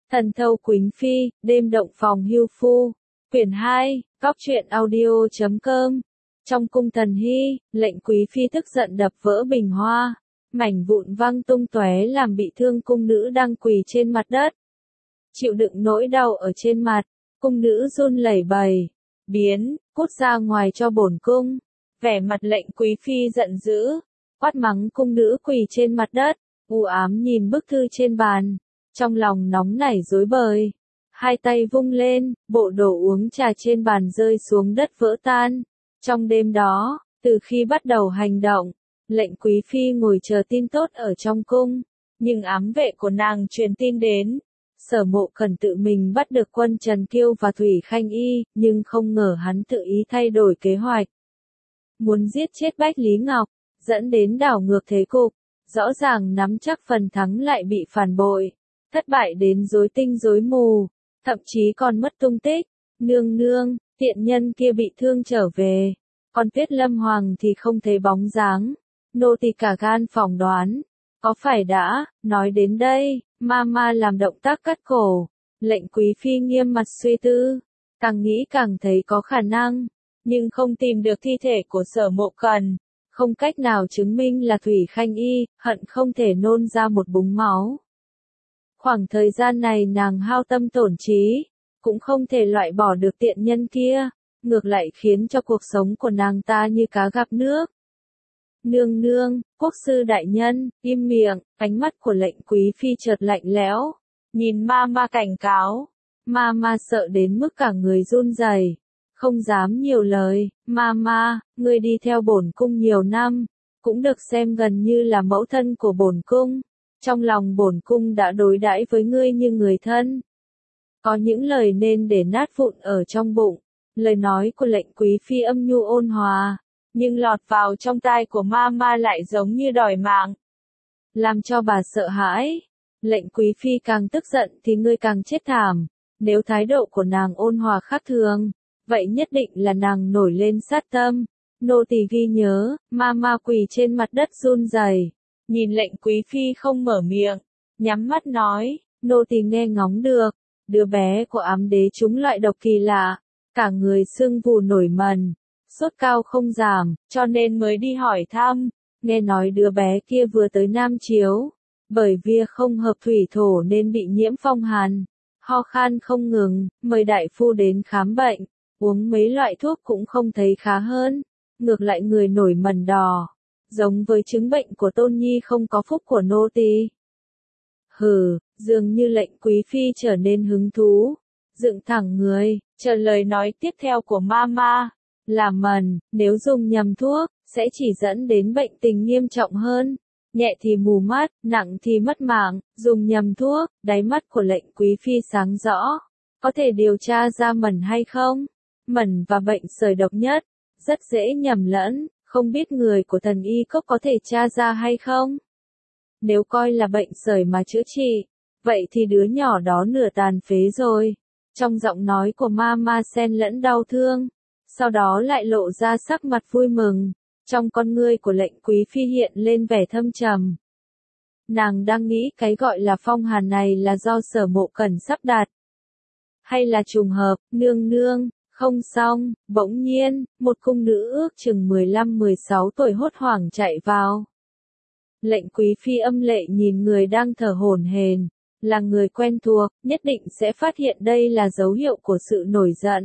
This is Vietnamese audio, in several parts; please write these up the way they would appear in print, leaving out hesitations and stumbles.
Thần thâu Quỳnh Phi, đêm động phòng hưu phu. Quyển 2, Góc truyện audio.com. Trong cung Thần Hy, lệnh Quý Phi tức giận đập vỡ bình hoa. Mảnh vụn văng tung tóe làm bị thương cung nữ đang quỳ trên mặt đất. Chịu đựng nỗi đau ở trên mặt, cung nữ run lẩy bẩy. Biến, cút ra ngoài cho bổn cung. Vẻ mặt lệnh Quý Phi giận dữ, quát mắng cung nữ quỳ trên mặt đất, u ám nhìn bức thư trên bàn. Trong lòng nóng nảy rối bời, hai tay vung lên, bộ đồ uống trà trên bàn rơi xuống đất vỡ tan. Trong đêm đó, từ khi bắt đầu hành động, lệnh Quý Phi ngồi chờ tin tốt ở trong cung, nhưng ám vệ của nàng truyền tin đến. Sở Mộ Cần tự mình bắt được quân Trần Kiêu và Thủy Khanh Y, nhưng không ngờ hắn tự ý thay đổi kế hoạch. Muốn giết chết Bách Lý Ngọc, dẫn đến đảo ngược thế cục, rõ ràng nắm chắc phần thắng lại bị phản bội. Thất bại đến rối tinh rối mù, thậm chí còn mất tung tích. Nương nương, tiện nhân kia bị thương trở về, còn Tuyết Lâm Hoàng thì không thấy bóng dáng. Nô tỳ cả gan phỏng đoán, có phải đã, nói đến đây, Mama làm động tác cắt cổ. Lệnh Quý Phi nghiêm mặt suy tư, càng nghĩ càng thấy có khả năng, nhưng không tìm được thi thể của Sở Mộ Cần, không cách nào chứng minh là Thủy Khanh Y, hận không thể nôn ra một búng máu. Khoảng thời gian này nàng hao tâm tổn trí, cũng không thể loại bỏ được tiện nhân kia, ngược lại khiến cho cuộc sống của nàng ta như cá gặp nước. Nương nương, quốc sư đại nhân, im miệng, ánh mắt của lệnh Quý Phi chợt lạnh lẽo, nhìn Mama cảnh cáo. Mama sợ đến mức cả người run rẩy, không dám nhiều lời. Mama, ngươi đi theo bổn cung nhiều năm, cũng được xem gần như là mẫu thân của bổn cung. Trong lòng bổn cung đã đối đãi với ngươi như người thân. Có những lời nên để nát vụn ở trong bụng. Lời nói của lệnh Quý Phi âm nhu ôn hòa, nhưng lọt vào trong tai của Mama lại giống như đòi mạng, làm cho bà sợ hãi. Lệnh Quý Phi càng tức giận thì ngươi càng chết thảm. Nếu thái độ của nàng ôn hòa khác thường, vậy nhất định là nàng nổi lên sát tâm. Nô tỳ ghi nhớ. Mama quỳ trên mặt đất run rẩy, nhìn lệnh Quý Phi không mở miệng, nhắm mắt nói, nô tỳ nghe ngóng được, đứa bé của ám đế trúng loại độc kỳ lạ, cả người sưng vù nổi mẩn, sốt cao không giảm, cho nên mới đi hỏi thăm. Nghe nói đứa bé kia vừa tới Nam Chiếu, bởi vì không hợp thủy thổ nên bị nhiễm phong hàn, ho khan không ngừng, mời đại phu đến khám bệnh, uống mấy loại thuốc cũng không thấy khá hơn, ngược lại người nổi mẩn đỏ, giống với chứng bệnh của Tôn Nhi không có phúc của nô tỳ. Hừ, dường như lệnh Quý Phi trở nên hứng thú, dựng thẳng người, chờ lời nói tiếp theo của Mama. Làm mẩn, nếu dùng nhầm thuốc, sẽ chỉ dẫn đến bệnh tình nghiêm trọng hơn. Nhẹ thì mù mắt, nặng thì mất mạng. Dùng nhầm thuốc, đáy mắt của lệnh Quý Phi sáng rõ. Có thể điều tra ra mẩn hay không? Mẩn và bệnh sởi độc nhất, rất dễ nhầm lẫn, không biết người của Thần Y Cốc có thể tra ra hay không? Nếu coi là bệnh sởi mà chữa trị, vậy thì đứa nhỏ đó nửa tàn phế rồi. Trong giọng nói của Mama xen lẫn đau thương, sau đó lại lộ ra sắc mặt vui mừng. Trong con ngươi của lệnh Quý Phi hiện lên vẻ thâm trầm. Nàng đang nghĩ cái gọi là phong hàn này là do Sở Mộ Cần sắp đặt, hay là trùng hợp. Nương nương, không xong. Bỗng nhiên, một cung nữ ước chừng 15-16 tuổi hốt hoảng chạy vào. Lệnh Quý Phi âm lệ nhìn người đang thở hổn hển, là người quen thuộc, nhất định sẽ phát hiện đây là dấu hiệu của sự nổi giận.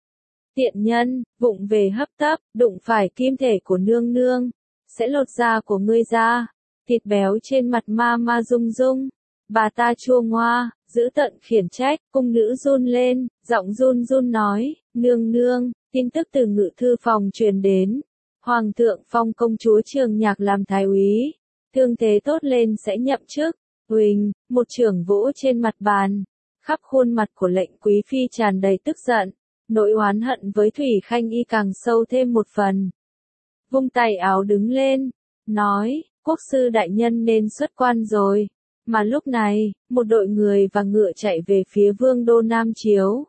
Tiện nhân, vụng về hấp tấp, đụng phải kim thể của nương nương, sẽ lột da của ngươi ra. Thịt béo trên mặt Mama rung rung, bà ta chua ngoa, dữ tợn khiển trách. Cung nữ run lên, giọng run run nói, nương nương, tin tức từ ngự thư phòng truyền đến, Hoàng thượng phong công chúa Trường Nhạc làm thái úy, thương thế tốt lên sẽ nhậm chức. Huỳnh, một chưởng vỗ trên mặt bàn, khắp khuôn mặt của lệnh Quý Phi tràn đầy tức giận. Nỗi oán hận với Thủy Khanh Y càng sâu thêm một phần. Vung tay áo đứng lên, nói, quốc sư đại nhân nên xuất quan rồi. Mà lúc này, một đội người và ngựa chạy về phía vương đô Nam Chiếu.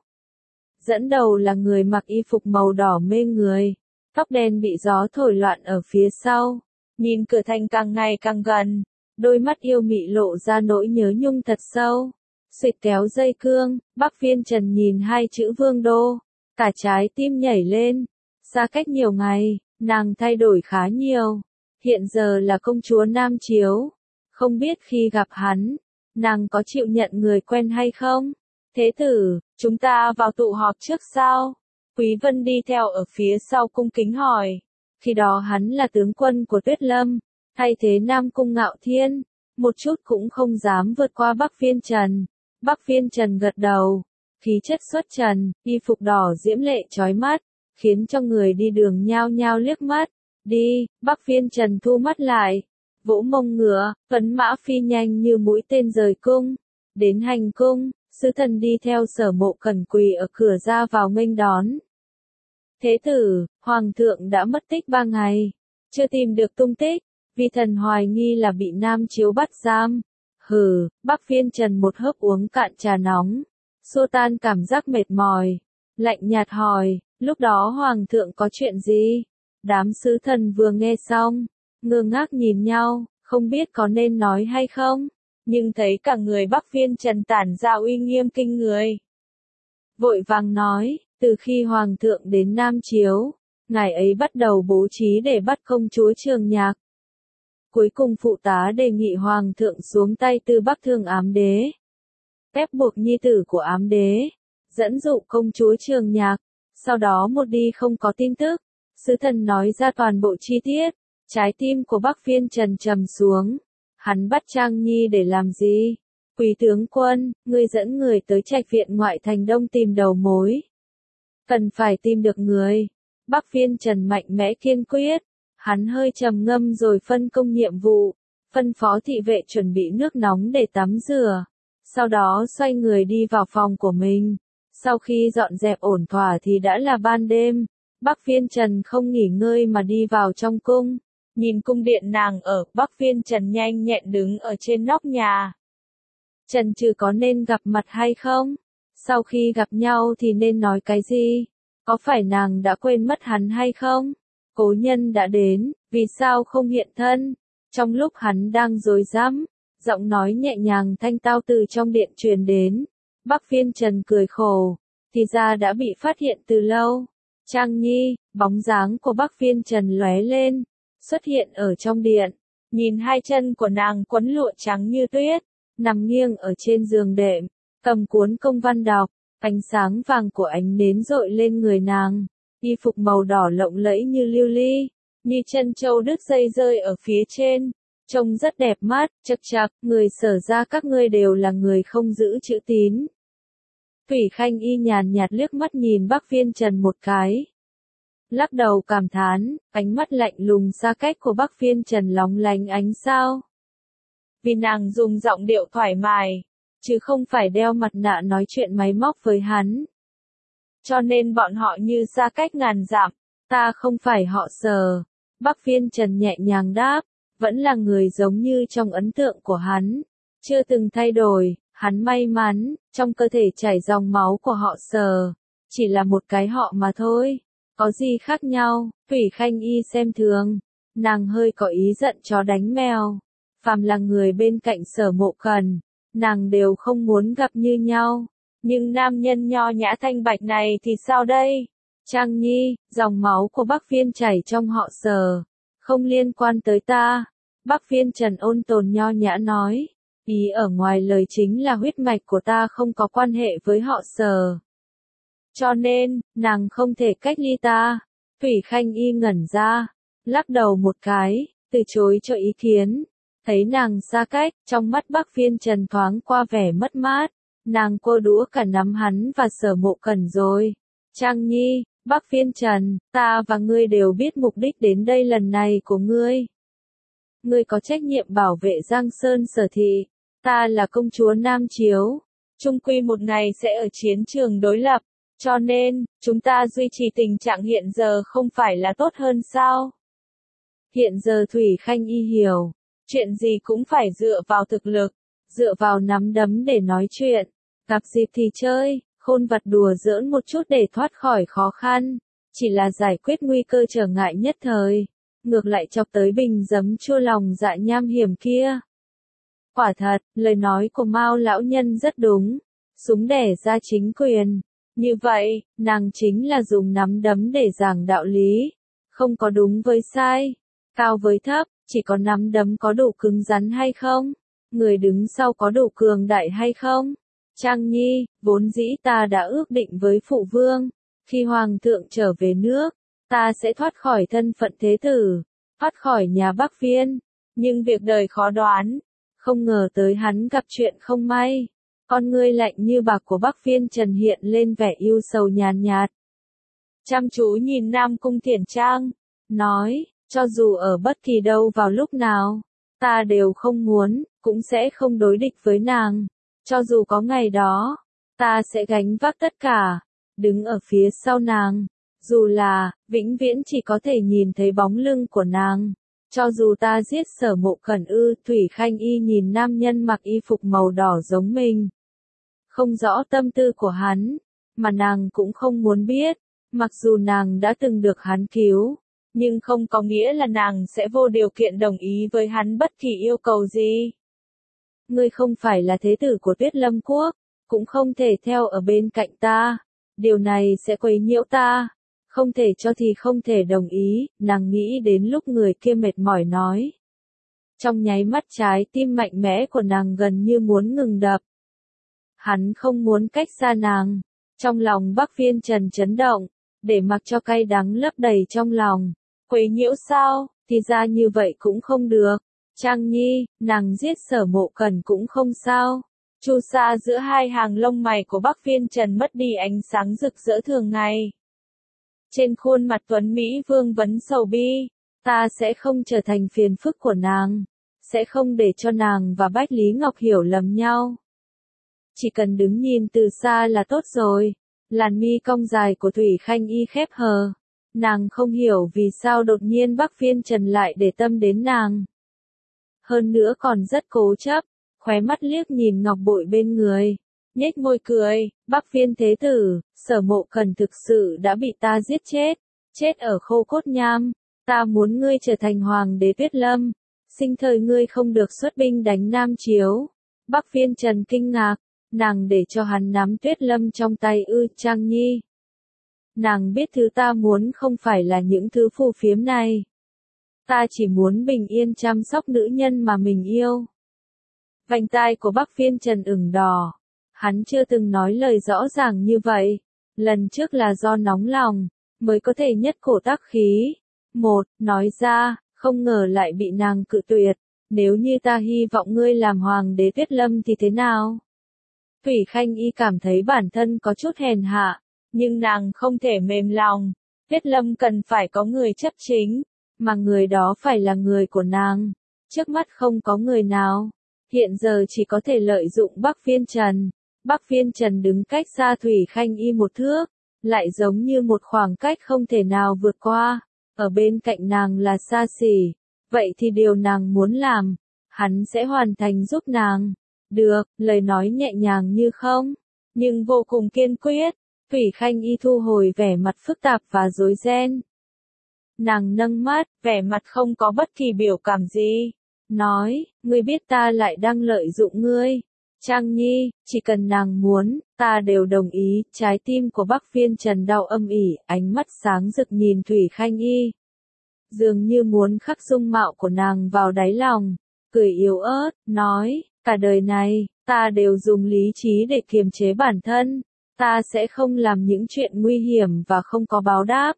Dẫn đầu là người mặc y phục màu đỏ mê người, tóc đen bị gió thổi loạn ở phía sau. Nhìn cửa thành càng ngày càng gần, đôi mắt yêu mị lộ ra nỗi nhớ nhung thật sâu. Xịt kéo dây cương, Bắc Phiên Trần nhìn hai chữ Vương Đô, cả trái tim nhảy lên. Xa cách nhiều ngày, nàng thay đổi khá nhiều. Hiện giờ là công chúa Nam Chiếu. Không biết khi gặp hắn, nàng có chịu nhận người quen hay không? Thế tử, chúng ta vào tụ họp trước sao? Quý Vân đi theo ở phía sau cung kính hỏi. Khi đó hắn là tướng quân của Tuyết Lâm, thay thế Nam Cung Ngạo Thiên, một chút cũng không dám vượt qua Bắc Phiên Trần. Bắc Phiên Trần gật đầu, khí chất xuất trần, y phục đỏ diễm lệ chói mắt, khiến cho người đi đường nhao nhao liếc mắt. Đi, Bắc Phiên Trần thu mắt lại, vỗ mông ngựa, tuấn mã phi nhanh như mũi tên rời cung. Đến hành cung, sứ thần đi theo Sở Mộ Cẩn quỳ ở cửa ra vào nghênh đón. Thế tử, hoàng thượng đã mất tích 3 ngày, chưa tìm được tung tích, vi thần hoài nghi là bị Nam Chiếu bắt giam. Hừ, Bắc Phiên Trần một hớp uống cạn trà nóng, xua tan cảm giác mệt mỏi, lạnh nhạt hỏi, lúc đó hoàng thượng có chuyện gì? Đám sứ thần vừa nghe xong, ngơ ngác nhìn nhau, không biết có nên nói hay không, nhưng thấy cả người Bắc Phiên Trần tản ra uy nghiêm kinh người. Vội vàng nói, từ khi hoàng thượng đến Nam Chiếu, ngài ấy bắt đầu bố trí để bắt công chúa Trường Nhạc. Cuối cùng phụ tá đề nghị hoàng thượng xuống tay từ Bắc Thương Ám Đế, ép buộc nhi tử của Ám Đế, dẫn dụ công chúa Trường Nhạc, sau đó một đi không có tin tức. Sứ thần nói ra toàn bộ chi tiết, trái tim của Bắc Phiên Trần trầm xuống. Hắn bắt Trang Nhi để làm gì? Quý tướng quân, ngươi dẫn người tới Trạch viện ngoại thành Đông tìm đầu mối. Cần phải tìm được người. Bắc Phiên Trần mạnh mẽ kiên quyết. Hắn hơi trầm ngâm rồi phân công nhiệm vụ, phân phó thị vệ chuẩn bị nước nóng để tắm rửa. Sau đó xoay người đi vào phòng của mình. Sau khi dọn dẹp ổn thỏa thì đã là ban đêm. Bắc Phiên Trần không nghỉ ngơi mà đi vào trong cung. Nhìn cung điện nàng ở, Bắc Phiên Trần nhanh nhẹn đứng ở trên nóc nhà. Trần Trừ có nên gặp mặt hay không? Sau khi gặp nhau thì nên nói cái gì? Có phải nàng đã quên mất hắn hay không? Cố nhân đã đến, vì sao không hiện thân? Trong lúc hắn đang rối rắm, giọng nói nhẹ nhàng thanh tao từ trong điện truyền đến. Bắc Phiên Trần cười khổ, thì ra đã bị phát hiện từ lâu. Trang Nhi, bóng dáng của Bắc Phiên Trần lóe lên, xuất hiện ở trong điện. Nhìn hai chân của nàng quấn lụa trắng như tuyết, nằm nghiêng ở trên giường đệm, cầm cuốn công văn đọc, ánh sáng vàng của ánh nến rọi lên người nàng. Y phục màu đỏ lộng lẫy như lưu ly, như chân châu đứt dây rơi ở phía trên, trông rất đẹp mắt. Chậc chậc, người Sở ra các ngươi đều là người không giữ chữ tín. Thủy Khanh Y nhàn nhạt liếc mắt nhìn Bắc Phiên Trần một cái, lắc đầu cảm thán, ánh mắt lạnh lùng xa cách của Bắc Phiên Trần lóng lánh ánh sao. Vì nàng dùng giọng điệu thoải mái, chứ không phải đeo mặt nạ nói chuyện máy móc với hắn. Cho nên bọn họ như xa cách ngàn dặm, ta không phải họ Sở. Bắc Phiên Trần nhẹ nhàng đáp, vẫn là người giống như trong ấn tượng của hắn, chưa từng thay đổi. Hắn may mắn, trong cơ thể chảy dòng máu của họ Sở, chỉ là một cái họ mà thôi. Có gì khác nhau? Thủy Khanh Y xem thường, nàng hơi có ý giận chó đánh mèo. Phàm là người bên cạnh Sở Mộ Cẩn, nàng đều không muốn gặp như nhau. Nhưng nam nhân nho nhã thanh bạch này thì sao đây? Trang Nhi, dòng máu của Bắc Phiên chảy trong họ Sở, không liên quan tới ta. Bắc Phiên Trần ôn tồn nho nhã nói, ý ở ngoài lời chính là huyết mạch của ta không có quan hệ với họ Sở. Cho nên, nàng không thể cách ly ta. Thủy Khanh Y ngẩn ra, lắc đầu một cái, từ chối cho ý kiến. Thấy nàng xa cách, trong mắt Bắc Phiên Trần thoáng qua vẻ mất mát. Nàng cô đũa cả nắm hắn và Sở Mộ Cẩn rồi. Trang Nhi, Bắc Phiên Trần, ta và ngươi đều biết mục đích đến đây lần này của ngươi. Ngươi có trách nhiệm bảo vệ Giang Sơn Sở thị. Ta là công chúa Nam Chiếu. Chung quy một ngày sẽ ở chiến trường đối lập. Cho nên, chúng ta duy trì tình trạng hiện giờ không phải là tốt hơn sao? Hiện giờ Thủy Khanh Y hiểu, chuyện gì cũng phải dựa vào thực lực, dựa vào nắm đấm để nói chuyện. Gặp dịp thì chơi, khôn vặt đùa giỡn một chút để thoát khỏi khó khăn. Chỉ là giải quyết nguy cơ trở ngại nhất thời. Ngược lại chọc tới bình giấm chua lòng dạ nham hiểm kia. Quả thật, lời nói của Mao lão nhân rất đúng. Súng đẻ ra chính quyền. Như vậy, nàng chính là dùng nắm đấm để giảng đạo lý. Không có đúng với sai, cao với thấp, chỉ có nắm đấm có đủ cứng rắn hay không? Người đứng sau có đủ cường đại hay không? Trang Nhi, vốn dĩ ta đã ước định với phụ vương. Khi hoàng thượng trở về nước, ta sẽ thoát khỏi thân phận thế tử, thoát khỏi nhà Bắc Viên. Nhưng việc đời khó đoán, không ngờ tới hắn gặp chuyện không may. Con ngươi lạnh như bạc của Bắc Viên Trần hiện lên vẻ yêu sầu nhàn nhạt. Chăm chú nhìn Nam Cung Thiển Trang, nói, cho dù ở bất kỳ đâu vào lúc nào, ta đều không muốn, cũng sẽ không đối địch với nàng. Cho dù có ngày đó, ta sẽ gánh vác tất cả, đứng ở phía sau nàng. Dù là, vĩnh viễn chỉ có thể nhìn thấy bóng lưng của nàng. Cho dù ta giết Sở Mộ Cẩn ư, Thủy Khanh Y nhìn nam nhân mặc y phục màu đỏ giống mình. Không rõ tâm tư của hắn, mà nàng cũng không muốn biết. Mặc dù nàng đã từng được hắn cứu, nhưng không có nghĩa là nàng sẽ vô điều kiện đồng ý với hắn bất kỳ yêu cầu gì. Ngươi không phải là thế tử của Tuyết Lâm Quốc, cũng không thể theo ở bên cạnh ta. Điều này sẽ quấy nhiễu ta. Không thể cho thì không thể đồng ý, nàng nghĩ đến lúc người kia mệt mỏi nói. Trong nháy mắt trái tim mạnh mẽ của nàng gần như muốn ngừng đập. Hắn không muốn cách xa nàng. Trong lòng Bắc Viên Trần chấn động, để mặc cho cay đắng lấp đầy trong lòng. Quấy nhiễu sao, thì ra như vậy cũng không được. Trang Nhi, nàng giết Sở Mộ Cẩn cũng không sao. Chu sa giữa hai hàng lông mày của Bắc Viên Trần mất đi ánh sáng rực rỡ thường ngày. Trên khuôn mặt tuấn Mỹ vương vấn sầu bi, ta sẽ không trở thành phiền phức của nàng, sẽ không để cho nàng và Bách Lý Ngọc hiểu lầm nhau. Chỉ cần đứng nhìn từ xa là tốt rồi. Làn mi cong dài của Thủy Khanh Y khép hờ. Nàng không hiểu vì sao đột nhiên Bắc Viên Trần lại để tâm đến nàng. Hơn nữa còn rất cố chấp, khóe mắt liếc nhìn ngọc bội bên người, nhếch môi cười, Bắc Viên thế tử, Sở Mộ Cẩn thực sự đã bị ta giết chết, chết ở Khô Cốt Nham, ta muốn ngươi trở thành hoàng đế Tuyết Lâm, sinh thời ngươi không được xuất binh đánh Nam Chiếu. Bắc Viên Trần kinh ngạc, nàng để cho hắn nắm Tuyết Lâm trong tay ư, Trang Nhi. Nàng biết thứ ta muốn không phải là những thứ phù phiếm này. Ta chỉ muốn bình yên chăm sóc nữ nhân mà mình yêu. Vành tai của Bắc Viên Trần ửng đỏ. Hắn chưa từng nói lời rõ ràng như vậy. Lần trước là do nóng lòng, mới có thể nhất cổ tác khí. Nói ra, không ngờ lại bị nàng cự tuyệt. Nếu như ta hy vọng ngươi làm hoàng đế Tuyết Lâm thì thế nào? Thủy Khanh Y cảm thấy bản thân có chút hèn hạ, nhưng nàng không thể mềm lòng. Tuyết Lâm cần phải có người chấp chính, mà người đó phải là người của nàng. Trước mắt không có người nào. Hiện giờ chỉ có thể lợi dụng Bắc Viên Trần. Bắc Viên Trần đứng cách xa Thủy Khanh Y một thước, lại giống như một khoảng cách không thể nào vượt qua. Ở bên cạnh nàng là xa xỉ. Vậy thì điều nàng muốn làm, hắn sẽ hoàn thành giúp nàng. Được, lời nói nhẹ nhàng như không, nhưng vô cùng kiên quyết. Thủy Khanh Y thu hồi vẻ mặt phức tạp và rối ren. Nàng nâng mắt, vẻ mặt không có bất kỳ biểu cảm gì. Nói, ngươi biết ta lại đang lợi dụng ngươi. Trang Nhi, chỉ cần nàng muốn, ta đều đồng ý. Trái tim của Bắc Viên Trần đau âm ỉ, ánh mắt sáng rực nhìn Thủy Khanh Y. Dường như muốn khắc dung mạo của nàng vào đáy lòng. Cười yếu ớt, nói, cả đời này, ta đều dùng lý trí để kiềm chế bản thân. Ta sẽ không làm những chuyện nguy hiểm và không có báo đáp.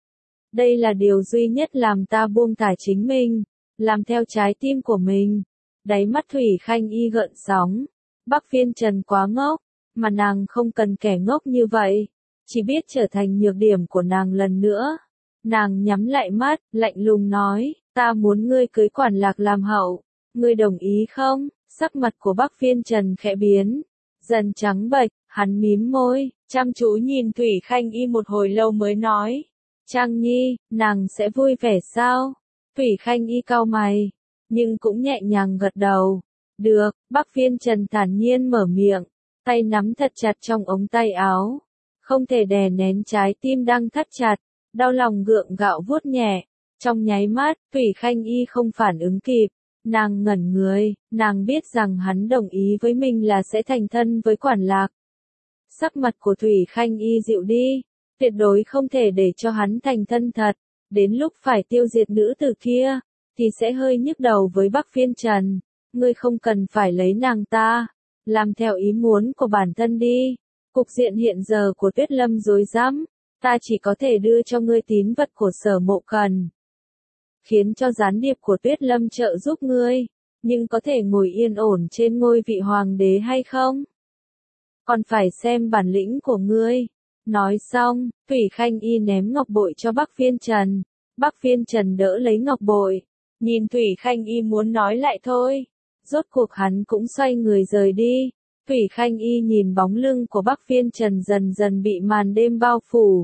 Đây là điều duy nhất làm ta buông thả chính mình, làm theo trái tim của mình. Đáy mắt Thủy Khanh Y gợn sóng. Bắc Viên Trần quá ngốc, mà nàng không cần kẻ ngốc như vậy, chỉ biết trở thành nhược điểm của nàng lần nữa. Nàng nhắm lại mắt, lạnh lùng nói, ta muốn ngươi cưới Quản Lạc làm hậu, ngươi đồng ý không? Sắc mặt của Bắc Viên Trần khẽ biến, dần trắng bệch, hắn mím môi, chăm chú nhìn Thủy Khanh Y một hồi lâu mới nói, Trang Nhi, nàng sẽ vui vẻ sao? Thủy Khanh Y cau mày, nhưng cũng nhẹ nhàng gật đầu. Được, Bắc Viên Trần thản nhiên mở miệng, tay nắm thật chặt trong ống tay áo. Không thể đè nén trái tim đang thắt chặt, đau lòng gượng gạo vuốt nhẹ. Trong nháy mắt, Thủy Khanh Y không phản ứng kịp, Nàng ngẩn người, nàng biết rằng hắn đồng ý với mình là sẽ thành thân với Quản Lạc. Sắc mặt của Thủy Khanh Y dịu đi, tuyệt đối không thể để cho hắn thành thân thật, đến lúc phải tiêu diệt nữ tử kia, thì sẽ hơi nhức đầu với Bắc Phiên Trần. Ngươi không cần phải lấy nàng ta, làm theo ý muốn của bản thân đi. Cục diện hiện giờ của Tuyết Lâm rối rắm, ta chỉ có thể đưa cho ngươi tín vật của Sở Mộ Cần, khiến cho gián điệp của Tuyết Lâm trợ giúp ngươi, nhưng có thể ngồi yên ổn trên ngôi vị hoàng đế hay không? Còn phải xem bản lĩnh của ngươi. Nói xong, Thủy Khanh Y ném ngọc bội cho Bắc Phiên Trần. Bắc Phiên Trần đỡ lấy ngọc bội, nhìn Thủy Khanh Y muốn nói lại thôi. Rốt cuộc hắn cũng xoay người rời đi. Thủy Khanh Y nhìn bóng lưng của Bắc Phiên Trần dần dần bị màn đêm bao phủ.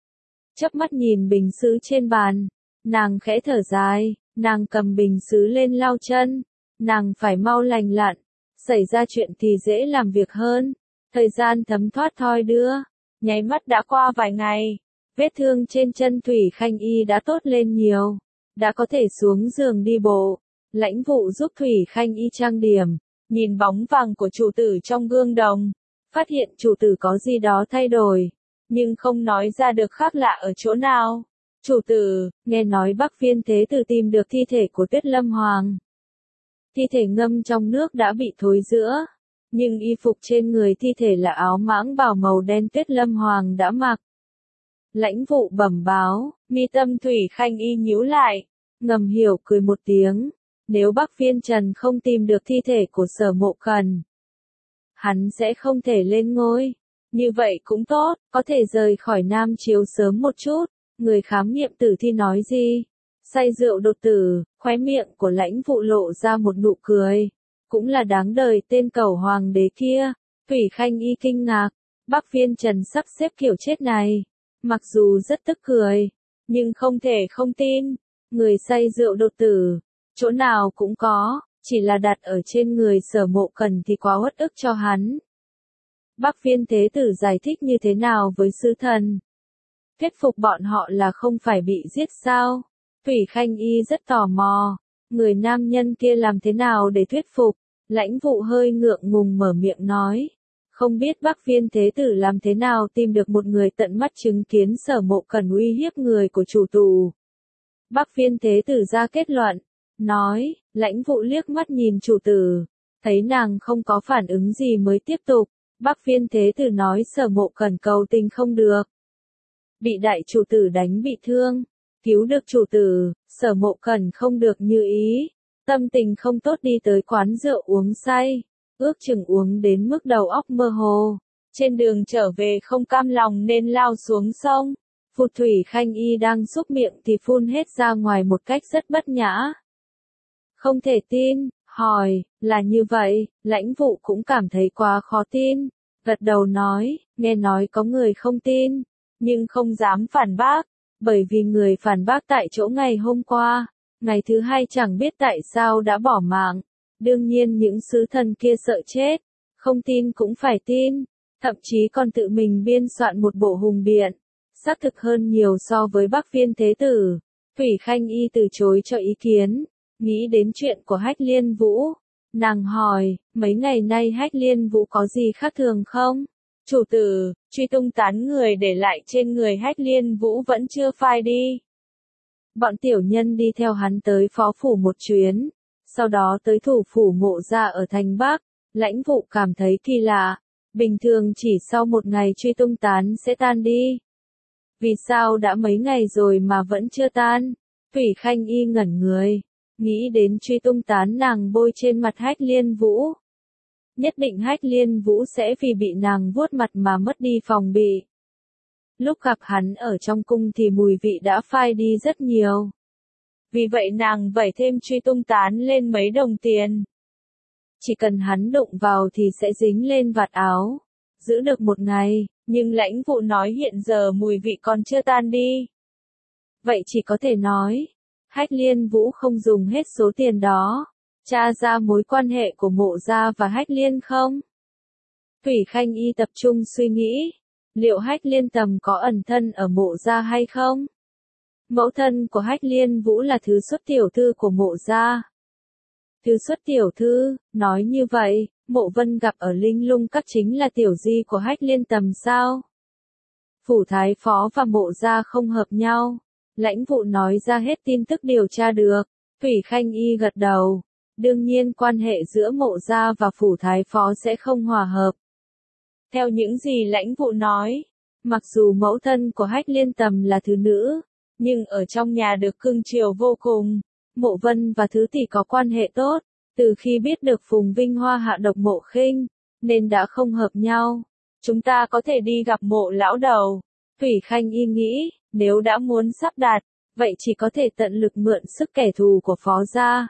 Chớp mắt nhìn bình sứ trên bàn, nàng khẽ thở dài, nàng cầm bình sứ lên lau chân. Nàng phải mau lành lặn, xảy ra chuyện thì dễ làm việc hơn. Thời gian thấm thoát thoi đưa, nháy mắt đã qua vài ngày, vết thương trên chân Thủy Khanh Y đã tốt lên nhiều, đã có thể xuống giường đi bộ. Lãnh Vụ giúp Thủy Khanh Y trang điểm, nhìn bóng vàng của chủ tử trong gương đồng, phát hiện chủ tử có gì đó thay đổi, nhưng không nói ra được khác lạ ở chỗ nào. Chủ tử, nghe nói Bắc Phiên Thế Tử tìm được thi thể của Tuyết Lâm Hoàng. Thi thể ngâm trong nước đã bị thối rữa, nhưng y phục trên người thi thể là áo mãng bào màu đen Tuyết Lâm Hoàng đã mặc. Lãnh Vụ bẩm báo, mi tâm Thủy Khanh Y nhíu lại, ngầm hiểu cười một tiếng. Nếu Bắc Phiên Trần không tìm được thi thể của Sở Mộ Cần, hắn sẽ không thể lên ngôi. Như vậy cũng tốt, có thể rời khỏi Nam Chiếu sớm một chút. Người khám nghiệm tử thi nói gì? Say rượu đột tử, khóe miệng của Lãnh Vụ lộ ra một nụ cười. Cũng là đáng đời tên cẩu hoàng đế kia. Thủy Khanh Y kinh ngạc, Bắc Phiên Trần sắp xếp kiểu chết này. Mặc dù rất tức cười, nhưng không thể không tin. Người say rượu đột tử, chỗ nào cũng có, chỉ là đặt ở trên người Sở Mộ Cần thì quá uất ức cho hắn. Bắc Phiên Thế Tử giải thích như thế nào với sứ thần? Thuyết phục bọn họ là không phải bị giết sao? Thủy Khanh Y rất tò mò, người nam nhân kia làm thế nào để thuyết phục? Lãnh Vụ hơi ngượng ngùng mở miệng nói, không biết Bắc Phiên Thế Tử làm thế nào tìm được một người tận mắt chứng kiến Sở Mộ Cần uy hiếp người của chủ tù. Bắc Phiên Thế Tử ra kết luận, nói, Lãnh Vụ liếc mắt nhìn chủ tử, thấy nàng không có phản ứng gì mới tiếp tục. Bắc Phiên Thế Tử nói Sở Mộ Cần cầu tình không được, bị đại chủ tử đánh bị thương, cứu được chủ tử, Sở Mộ Cần không được như ý, tâm tình không tốt đi tới quán rượu uống say, ước chừng uống đến mức đầu óc mơ hồ, trên đường trở về không cam lòng nên lao xuống sông. Phụt. Thủy Khanh Y đang xúc miệng thì phun hết ra ngoài một cách rất bất nhã. Không thể tin, hỏi, là như vậy? Lãnh Vụ cũng cảm thấy quá khó tin, gật đầu nói, nghe nói có người không tin, nhưng không dám phản bác, bởi vì người phản bác tại chỗ ngày hôm qua, ngày thứ hai chẳng biết tại sao đã bỏ mạng. Đương nhiên những sứ thần kia sợ chết, không tin cũng phải tin, thậm chí còn tự mình biên soạn một bộ hùng biện, xác thực hơn nhiều so với Bắc Phiên Thế Tử. Thủy Khanh Y từ chối cho ý kiến, nghĩ đến chuyện của Hách Liên Vũ. Nàng hỏi, mấy ngày nay Hách Liên Vũ có gì khác thường không? Chủ tử, truy tung tán người để lại trên người Hách Liên Vũ vẫn chưa phai đi. Bọn tiểu nhân đi theo hắn tới phó phủ một chuyến, sau đó tới thủ phủ Mộ Gia ở thành Bắc. Lãnh Vụ cảm thấy kỳ lạ, bình thường chỉ sau một ngày truy tung tán sẽ tan đi. Vì sao đã mấy ngày rồi mà vẫn chưa tan? Thủy Khanh Y ngẩn người, nghĩ đến truy tung tán nàng bôi trên mặt Hách Liên Vũ. Nhất định Hách Liên Vũ sẽ vì bị nàng vuốt mặt mà mất đi phòng bị. Lúc gặp hắn ở trong cung thì mùi vị đã phai đi rất nhiều. Vì vậy nàng vẩy thêm truy tung tán lên mấy đồng tiền. Chỉ cần hắn đụng vào thì sẽ dính lên vạt áo. Giữ được một ngày, nhưng Lãnh Vụ nói hiện giờ mùi vị còn chưa tan đi. Vậy chỉ có thể nói, Hách Liên Vũ không dùng hết số tiền đó. Tra ra mối quan hệ của Mộ Gia và Hách Liên không? Thủy Khanh Y tập trung suy nghĩ, liệu Hách Liên Tầm có ẩn thân ở Mộ Gia hay không? Mẫu thân của Hách Liên Vũ là thứ xuất tiểu thư của Mộ Gia. Thư xuất tiểu thư, nói như vậy, Mộ Vân gặp ở Linh Lung Các chính là tiểu di của Hách Liên Tầm sao? Phủ Thái Phó và Mộ gia không hợp nhau. Lãnh Vụ nói ra hết tin tức điều tra được. Thủy Khanh Y gật đầu. Đương nhiên quan hệ giữa Mộ gia và Phủ Thái Phó sẽ không hòa hợp. Theo những gì Lãnh Vụ nói, mặc dù mẫu thân của Hách Liên Tầm là thứ nữ, nhưng ở trong nhà được cưng chiều vô cùng. Mộ Vân và Thứ Tỷ có quan hệ tốt, từ khi biết được Phùng Vinh Hoa hạ độc Mộ Khinh, nên đã không hợp nhau. Chúng ta có thể đi gặp Mộ lão đầu. Thủy Khanh Y nghĩ, nếu đã muốn sắp đặt, vậy chỉ có thể tận lực mượn sức kẻ thù của Phó gia.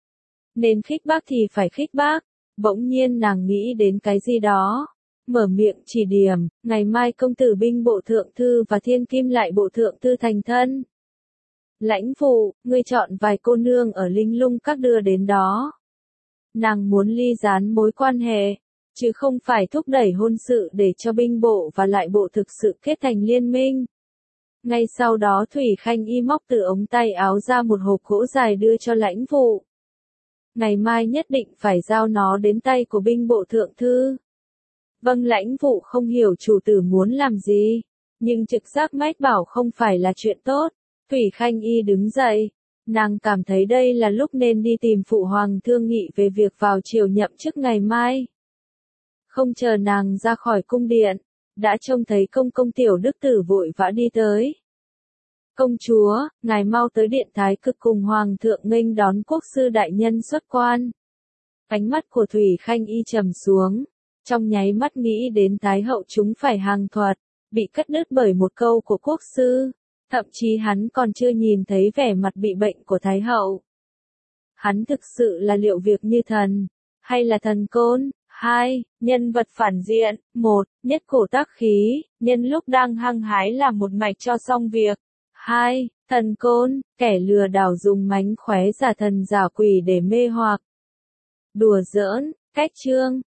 Nên khích bác thì phải khích bác. Bỗng nhiên nàng nghĩ đến cái gì đó. Mở miệng chỉ điểm, ngày mai công tử binh bộ thượng thư và thiên kim lại bộ thượng thư thành thân. Lãnh Vụ, ngươi chọn vài cô nương ở Linh Lung Các đưa đến đó. Nàng muốn ly gián mối quan hệ, chứ không phải thúc đẩy hôn sự để cho binh bộ và lại bộ thực sự kết thành liên minh. Ngay sau đó Thủy Khanh Y móc từ ống tay áo ra một hộp gỗ dài đưa cho Lãnh Vụ. Ngày mai nhất định phải giao nó đến tay của binh bộ thượng thư. Vâng, Lãnh Vụ không hiểu chủ tử muốn làm gì, nhưng trực giác mách bảo không phải là chuyện tốt. Thủy Khanh Y đứng dậy, nàng cảm thấy đây là lúc nên đi tìm phụ hoàng thương nghị về việc vào triều nhậm chức ngày mai. Không chờ nàng ra khỏi cung điện, đã trông thấy công công Tiểu Đức Tử vội vã đi tới. Công chúa, ngài mau tới điện Thái Cực cùng hoàng thượng nghênh đón quốc sư đại nhân xuất quan. Ánh mắt của Thủy Khanh Y trầm xuống, trong nháy mắt nghĩ đến Thái hậu chúng phải hàng thuật, bị cắt đứt bởi một câu của quốc sư. Thậm chí hắn còn chưa nhìn thấy vẻ mặt bị bệnh của Thái hậu. Hắn thực sự là liệu việc như thần, hay là thần côn? 2. Nhân vật phản diện. 1. Nhất cổ tác khí, nhân lúc đang hăng hái làm một mạch cho xong việc. 2. Thần côn, kẻ lừa đảo dùng mánh khóe giả thần giả quỷ để mê hoặc. Đùa giỡn, cách chương.